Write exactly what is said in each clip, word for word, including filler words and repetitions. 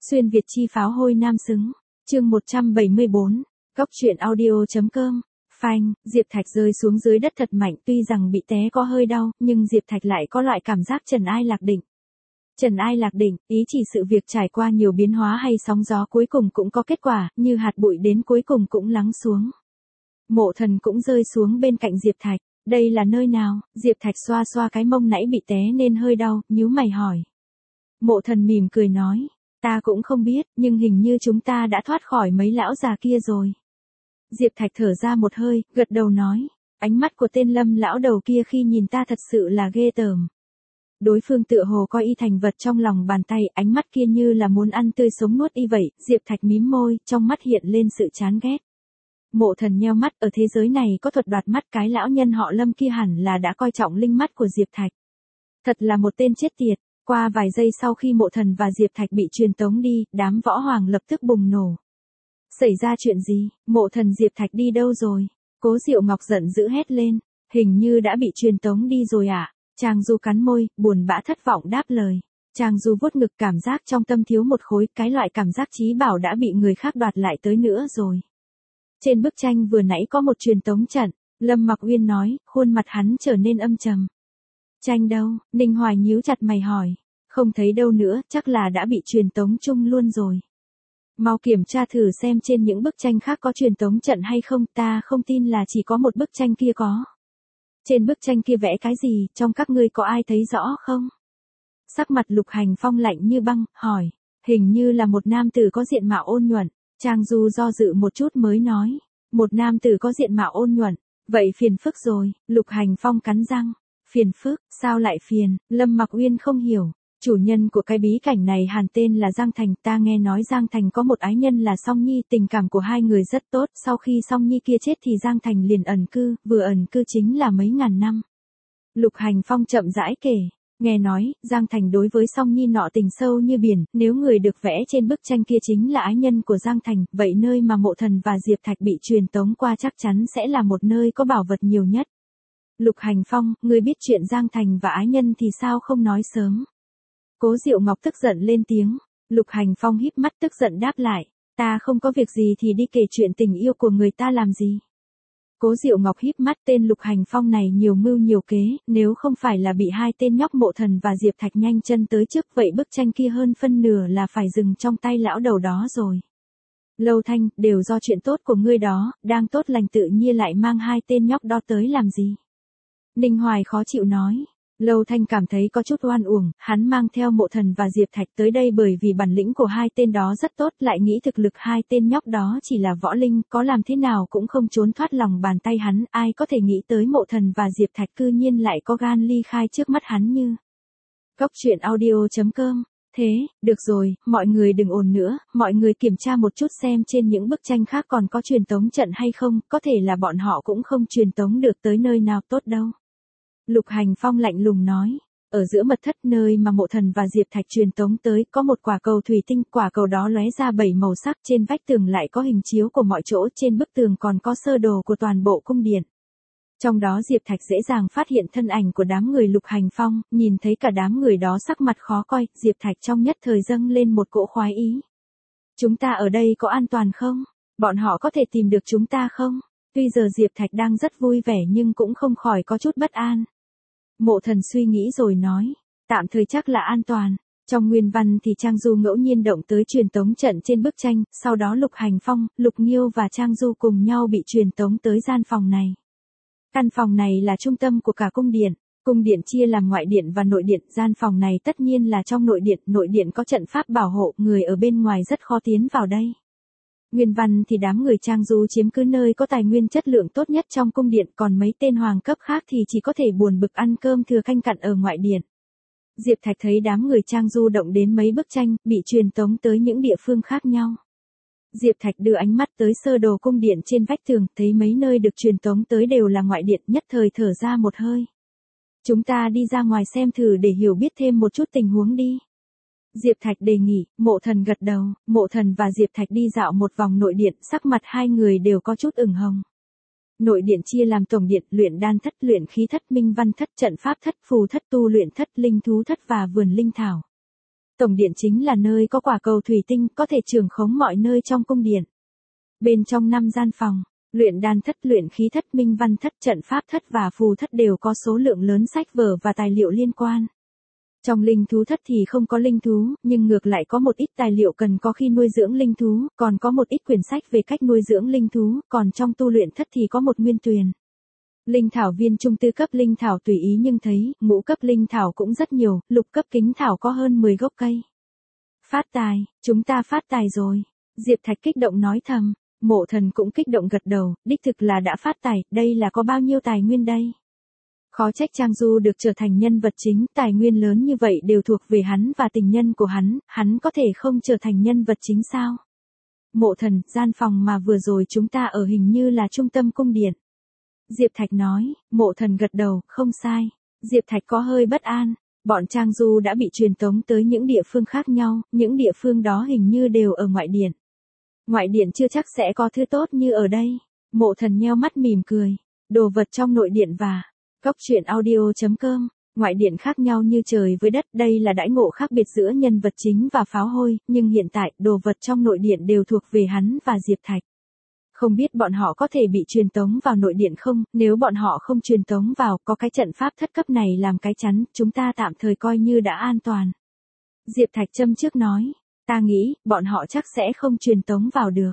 Xuyên Việt chi pháo hôi nam xứng. Chương một trăm bảy mươi bốn. Góc truyện audio.com. Phanh, Diệp Thạch rơi xuống dưới đất thật mạnh, tuy rằng bị té có hơi đau, nhưng Diệp Thạch lại có loại cảm giác trần ai lạc định. Trần ai lạc định, ý chỉ sự việc trải qua nhiều biến hóa hay sóng gió cuối cùng cũng có kết quả, như hạt bụi đến cuối cùng cũng lắng xuống. Mộ Thần cũng rơi xuống bên cạnh Diệp Thạch. Đây là nơi nào? Diệp Thạch xoa xoa cái mông nãy bị té nên hơi đau, nhíu mày hỏi. Mộ Thần mỉm cười nói, ta cũng không biết, nhưng hình như chúng ta đã thoát khỏi mấy lão già kia rồi. Diệp Thạch thở ra một hơi, gật đầu nói, ánh mắt của tên Lâm lão đầu kia khi nhìn ta thật sự là ghê tởm. Đối phương tựa hồ coi y thành vật trong lòng bàn tay, ánh mắt kia như là muốn ăn tươi sống nuốt y vậy. Diệp Thạch mím môi, trong mắt hiện lên sự chán ghét. Mộ Thần nheo mắt, ở thế giới này có thuật đoạt mắt, cái lão nhân họ Lâm kia hẳn là đã coi trọng linh mắt của Diệp Thạch. Thật là một tên chết tiệt. Qua vài giây sau khi Mộ Thần và Diệp Thạch bị truyền tống đi, đám võ hoàng lập tức bùng nổ. Xảy ra chuyện gì? Mộ Thần Diệp Thạch đi đâu rồi? Cố Diệu Ngọc giận dữ hét lên, hình như đã bị truyền tống đi rồi ạ. À? Trang Du cắn môi, buồn bã thất vọng đáp lời. Trang Du vuốt ngực, cảm giác trong tâm thiếu một khối, cái loại cảm giác trí bảo đã bị người khác đoạt lại tới nữa rồi. Trên bức tranh vừa nãy có một truyền tống trận, Lâm Mặc Uyên nói, khuôn mặt hắn trở nên âm trầm. Tranh đâu? Ninh Hoài nhíu chặt mày hỏi. Không thấy đâu nữa, chắc là đã bị truyền tống chung luôn rồi. Mau kiểm tra thử xem trên những bức tranh khác có truyền tống trận hay không, ta không tin là chỉ có một bức tranh kia có. Trên bức tranh kia vẽ cái gì, trong các ngươi có ai thấy rõ không? Sắc mặt Lục Hành Phong lạnh như băng, hỏi. Hình như là một nam tử có diện mạo ôn nhuận. Trang Du do dự một chút mới nói. Một nam tử có diện mạo ôn nhuận, vậy phiền phức rồi. Lục Hành Phong cắn răng. Phiền phức, sao lại phiền? Lâm Mặc Uyên không hiểu. Chủ nhân của cái bí cảnh này hẳn tên là Giang Thành, ta nghe nói Giang Thành có một ái nhân là Song Nhi, tình cảm của hai người rất tốt, sau khi Song Nhi kia chết thì Giang Thành liền ẩn cư, vừa ẩn cư chính là mấy ngàn năm. Lục Hành Phong chậm rãi kể, nghe nói, Giang Thành đối với Song Nhi nọ tình sâu như biển, nếu người được vẽ trên bức tranh kia chính là ái nhân của Giang Thành, vậy nơi mà Mộ Thần và Diệp Thạch bị truyền tống qua chắc chắn sẽ là một nơi có bảo vật nhiều nhất. Lục Hành Phong, ngươi biết chuyện Giang Thành và ái nhân thì sao không nói sớm? Cố Diệu Ngọc tức giận lên tiếng. Lục Hành Phong híp mắt tức giận đáp lại. Ta không có việc gì thì đi kể chuyện tình yêu của người ta làm gì. Cố Diệu Ngọc híp mắt, tên Lục Hành Phong này nhiều mưu nhiều kế, nếu không phải là bị hai tên nhóc Mộ Thần và Diệp Thạch nhanh chân tới trước, vậy bức tranh kia hơn phân nửa là phải dừng trong tay lão đầu đó rồi. Lâu Thanh, đều do chuyện tốt của ngươi đó, đang tốt lành tự nhiên lại mang hai tên nhóc đó tới làm gì? Ninh Hoài khó chịu nói. Lâu Thanh cảm thấy có chút oan uổng, hắn mang theo Mộ Thần và Diệp Thạch tới đây bởi vì bản lĩnh của hai tên đó rất tốt, lại nghĩ thực lực hai tên nhóc đó chỉ là võ linh, có làm thế nào cũng không trốn thoát lòng bàn tay hắn, ai có thể nghĩ tới Mộ Thần và Diệp Thạch cư nhiên lại có gan ly khai trước mắt hắn như. Góc truyện audio.com. Thế, được rồi, mọi người đừng ồn nữa, mọi người kiểm tra một chút xem trên những bức tranh khác còn có truyền tống trận hay không, có thể là bọn họ cũng không truyền tống được tới nơi nào tốt đâu. Lục Hành Phong lạnh lùng nói, ở giữa mật thất nơi mà Mộ Thần và Diệp Thạch truyền tống tới, có một quả cầu thủy tinh, quả cầu đó lóe ra bảy màu sắc, trên vách tường lại có hình chiếu của mọi chỗ, trên bức tường còn có sơ đồ của toàn bộ cung điện. Trong đó Diệp Thạch dễ dàng phát hiện thân ảnh của đám người Lục Hành Phong, nhìn thấy cả đám người đó sắc mặt khó coi, Diệp Thạch trong nhất thời dâng lên một cỗ khoái ý. Chúng ta ở đây có an toàn không? Bọn họ có thể tìm được chúng ta không? Tuy giờ Diệp Thạch đang rất vui vẻ nhưng cũng không khỏi có chút bất an. Mộ Thần suy nghĩ rồi nói, tạm thời chắc là an toàn. Trong nguyên văn thì Trang Du ngẫu nhiên động tới truyền tống trận trên bức tranh, sau đó Lục Hành Phong, Lục Nghiêu và Trang Du cùng nhau bị truyền tống tới gian phòng này. Căn phòng này là trung tâm của cả cung điện. Cung điện chia làm ngoại điện và nội điện, gian phòng này tất nhiên là trong nội điện, nội điện có trận pháp bảo hộ, người ở bên ngoài rất khó tiến vào đây. Nguyên văn thì đám người Trang Du chiếm cứ nơi có tài nguyên chất lượng tốt nhất trong cung điện, còn mấy tên hoàng cấp khác thì chỉ có thể buồn bực ăn cơm thừa canh cặn ở ngoại điện. Diệp Thạch thấy đám người Trang Du động đến mấy bức tranh, bị truyền tống tới những địa phương khác nhau. Diệp Thạch đưa ánh mắt tới sơ đồ cung điện trên vách tường, thấy mấy nơi được truyền tống tới đều là ngoại điện, nhất thời thở ra một hơi. Chúng ta đi ra ngoài xem thử để hiểu biết thêm một chút tình huống đi. Diệp Thạch đề nghị. Mộ Thần gật đầu, Mộ Thần và Diệp Thạch đi dạo một vòng nội điện, sắc mặt hai người đều có chút ửng hồng. Nội điện chia làm tổng điện, luyện đan thất, luyện khí thất, minh văn thất, trận pháp thất, phù thất, tu luyện thất, linh thú thất và vườn linh thảo. Tổng điện chính là nơi có quả cầu thủy tinh, có thể trường khống mọi nơi trong cung điện. Bên trong năm gian phòng, luyện đan thất, luyện khí thất, minh văn thất, trận pháp thất và phù thất đều có số lượng lớn sách vở và tài liệu liên quan. Trong linh thú thất thì không có linh thú, nhưng ngược lại có một ít tài liệu cần có khi nuôi dưỡng linh thú, còn có một ít quyển sách về cách nuôi dưỡng linh thú, còn trong tu luyện thất thì có một nguyên tuyền. Linh thảo viên trung tư cấp linh thảo tùy ý nhưng thấy, ngũ cấp linh thảo cũng rất nhiều, lục cấp kính thảo có hơn mười gốc cây. Phát tài, chúng ta phát tài rồi. Diệp Thạch kích động nói thầm, Mộ Thần cũng kích động gật đầu, đích thực là đã phát tài, đây là có bao nhiêu tài nguyên đây? Khó trách Trang Du được trở thành nhân vật chính, tài nguyên lớn như vậy đều thuộc về hắn và tình nhân của hắn, hắn có thể không trở thành nhân vật chính sao? Mộ Thần, gian phòng mà vừa rồi chúng ta ở hình như là trung tâm cung điện. Diệp Thạch nói, Mộ Thần gật đầu, không sai. Diệp Thạch có hơi bất an, bọn Trang Du đã bị truyền tống tới những địa phương khác nhau, những địa phương đó hình như đều ở ngoại điện. Ngoại điện chưa chắc sẽ có thứ tốt như ở đây. Mộ Thần nheo mắt mỉm cười, đồ vật trong nội điện và Góc truyện audio chấm com, ngoại điện khác nhau như trời với đất, đây là đãi ngộ khác biệt giữa nhân vật chính và pháo hôi, nhưng hiện tại, đồ vật trong nội điện đều thuộc về hắn và Diệp Thạch. Không biết bọn họ có thể bị truyền tống vào nội điện không, nếu bọn họ không truyền tống vào, có cái trận pháp thất cấp này làm cái chắn, chúng ta tạm thời coi như đã an toàn. Diệp Thạch châm trước nói, ta nghĩ, bọn họ chắc sẽ không truyền tống vào được.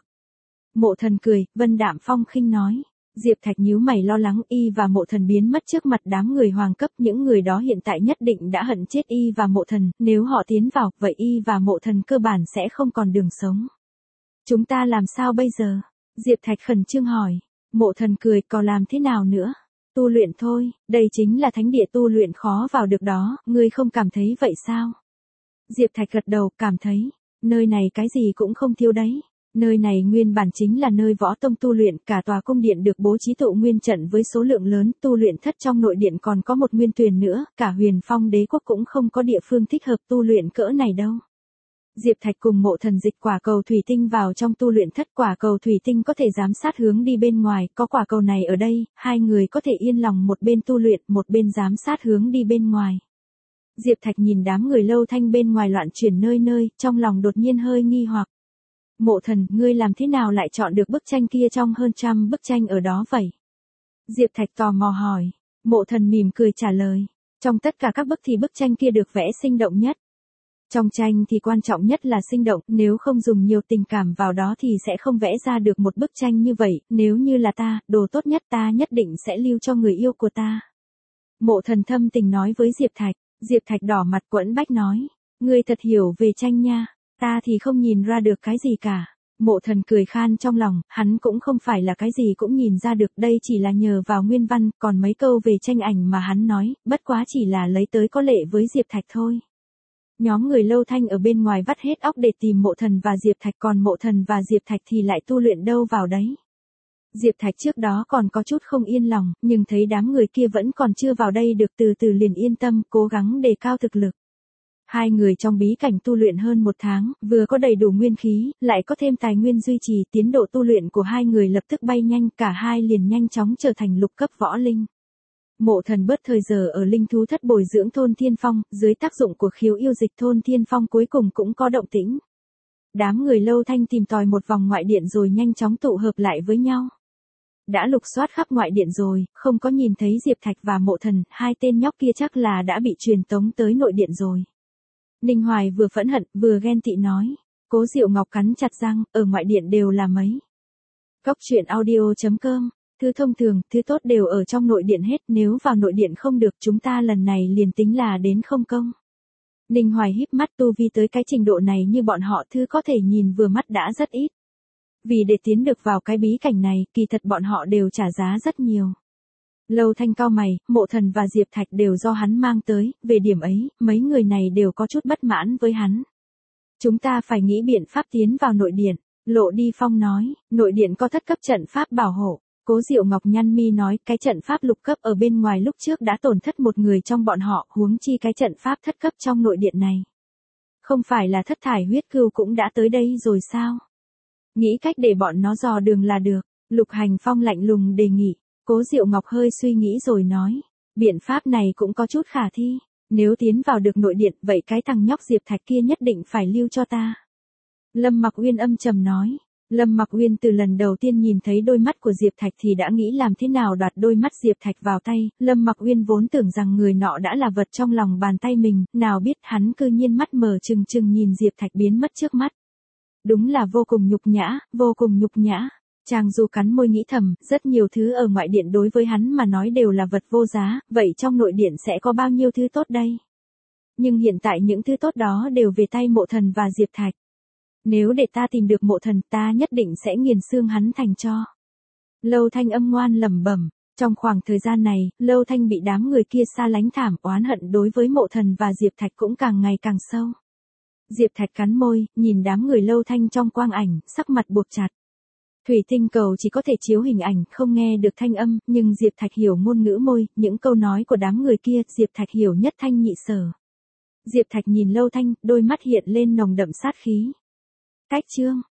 Mộ Thần cười, Vân Đạm Phong khinh nói. Diệp Thạch nhíu mày lo lắng, y và Mộ Thần biến mất trước mặt đám người hoàng cấp, những người đó hiện tại nhất định đã hận chết y và Mộ Thần, nếu họ tiến vào, vậy y và Mộ Thần cơ bản sẽ không còn đường sống. Chúng ta làm sao bây giờ? Diệp Thạch khẩn trương hỏi. Mộ Thần cười, có làm thế nào nữa? Tu luyện thôi, đây chính là thánh địa tu luyện khó vào được đó, ngươi không cảm thấy vậy sao? Diệp Thạch gật đầu, cảm thấy, nơi này cái gì cũng không thiếu đấy. Nơi này nguyên bản chính là nơi võ tông tu luyện, cả tòa cung điện được bố trí tụ nguyên trận với số lượng lớn, tu luyện thất trong nội điện còn có một nguyên tuyền nữa, cả Huyền Phong đế quốc cũng không có địa phương thích hợp tu luyện cỡ này đâu. Diệp Thạch cùng Mộ Thần dịch quả cầu thủy tinh vào trong tu luyện thất, quả cầu thủy tinh có thể giám sát hướng đi bên ngoài, có quả cầu này ở đây, hai người có thể yên lòng một bên tu luyện, một bên giám sát hướng đi bên ngoài. Diệp Thạch nhìn đám người Lâu Thanh bên ngoài loạn chuyển nơi nơi, trong lòng đột nhiên hơi nghi hoặc. Mộ Thần, ngươi làm thế nào lại chọn được bức tranh kia trong hơn trăm bức tranh ở đó vậy? Diệp Thạch tò mò hỏi. Mộ Thần mỉm cười trả lời. Trong tất cả các bức thì bức tranh kia được vẽ sinh động nhất. Trong tranh thì quan trọng nhất là sinh động, nếu không dùng nhiều tình cảm vào đó thì sẽ không vẽ ra được một bức tranh như vậy, nếu như là ta, đồ tốt nhất ta nhất định sẽ lưu cho người yêu của ta. Mộ Thần thâm tình nói với Diệp Thạch. Diệp Thạch đỏ mặt quẫn bách nói. Ngươi thật hiểu về tranh nha. Ta thì không nhìn ra được cái gì cả. Mộ Thần cười khan trong lòng, hắn cũng không phải là cái gì cũng nhìn ra được, đây chỉ là nhờ vào nguyên văn, còn mấy câu về tranh ảnh mà hắn nói, bất quá chỉ là lấy tới có lệ với Diệp Thạch thôi. Nhóm người Lâu Thanh ở bên ngoài vắt hết óc để tìm Mộ Thần và Diệp Thạch, còn Mộ Thần và Diệp Thạch thì lại tu luyện đâu vào đấy. Diệp Thạch trước đó còn có chút không yên lòng, nhưng thấy đám người kia vẫn còn chưa vào đây được, từ từ liền yên tâm, cố gắng đề cao thực lực. Hai người trong bí cảnh tu luyện hơn một tháng, vừa có đầy đủ nguyên khí, lại có thêm tài nguyên duy trì, tiến độ tu luyện của hai người lập tức bay nhanh, cả hai liền nhanh chóng trở thành lục cấp võ linh. Mộ Thần bớt thời giờ ở linh thú thất bồi dưỡng thôn Thiên Phong, dưới tác dụng của khiếu yêu dịch thôn Thiên Phong cuối cùng cũng có động tĩnh. Đám người Lâu Thanh tìm tòi một vòng ngoại điện rồi nhanh chóng tụ hợp lại với nhau. Đã lục soát khắp ngoại điện rồi, không có nhìn thấy Diệp Thạch và Mộ Thần, hai tên nhóc kia chắc là đã bị truyền tống tới nội điện rồi. Ninh Hoài vừa phẫn hận, vừa ghen tị nói. Cố Diệu Ngọc cắn chặt răng, ở ngoại điện đều là mấy. Góc truyện audio chấm com, thứ thông thường, thứ tốt đều ở trong nội điện hết, nếu vào nội điện không được chúng ta lần này liền tính là đến không công. Ninh Hoài híp mắt, tu vi tới cái trình độ này như bọn họ thứ có thể nhìn vừa mắt đã rất ít. Vì để tiến được vào cái bí cảnh này, kỳ thật bọn họ đều trả giá rất nhiều. Lâu Thanh cao mày, Mộ Thần và Diệp Thạch đều do hắn mang tới, về điểm ấy, mấy người này đều có chút bất mãn với hắn. Chúng ta phải nghĩ biện pháp tiến vào nội điện, Lộ Đi Phong nói, nội điện có thất cấp trận pháp bảo hộ. Cố Diệu Ngọc nhăn mi nói, cái trận pháp lục cấp ở bên ngoài lúc trước đã tổn thất một người trong bọn họ, huống chi cái trận pháp thất cấp trong nội điện này. Không phải là Thất Thải huyết cừu cũng đã tới đây rồi sao? Nghĩ cách để bọn nó dò đường là được, Lục Hành Phong lạnh lùng đề nghị. Cố Diệu Ngọc hơi suy nghĩ rồi nói, biện pháp này cũng có chút khả thi. Nếu tiến vào được nội điện, vậy cái thằng nhóc Diệp Thạch kia nhất định phải lưu cho ta. Lâm Mặc Uyên âm trầm nói. Lâm Mặc Uyên từ lần đầu tiên nhìn thấy đôi mắt của Diệp Thạch thì đã nghĩ làm thế nào đoạt đôi mắt Diệp Thạch vào tay, Lâm Mặc Uyên vốn tưởng rằng người nọ đã là vật trong lòng bàn tay mình, nào biết hắn cư nhiên mắt mờ trừng trừng nhìn Diệp Thạch biến mất trước mắt. Đúng là vô cùng nhục nhã, vô cùng nhục nhã. Chàng Du cắn môi nghĩ thầm, rất nhiều thứ ở ngoại điện đối với hắn mà nói đều là vật vô giá, vậy trong nội điện sẽ có bao nhiêu thứ tốt đây? Nhưng hiện tại những thứ tốt đó đều về tay Mộ Thần và Diệp Thạch. Nếu để ta tìm được Mộ Thần, ta nhất định sẽ nghiền xương hắn thành tro. Lâu Thanh âm ngoan lẩm bẩm. Trong khoảng thời gian này, Lâu Thanh bị đám người kia xa lánh thảm, oán hận đối với Mộ Thần và Diệp Thạch cũng càng ngày càng sâu. Diệp Thạch cắn môi, nhìn đám người Lâu Thanh trong quang ảnh, sắc mặt buộc chặt. Thủy tinh cầu chỉ có thể chiếu hình ảnh, không nghe được thanh âm, nhưng Diệp Thạch hiểu ngôn ngữ môi, những câu nói của đám người kia, Diệp Thạch hiểu nhất thanh nhị sở. Diệp Thạch nhìn Lâu Thanh, đôi mắt hiện lên nồng đậm sát khí. Cách chương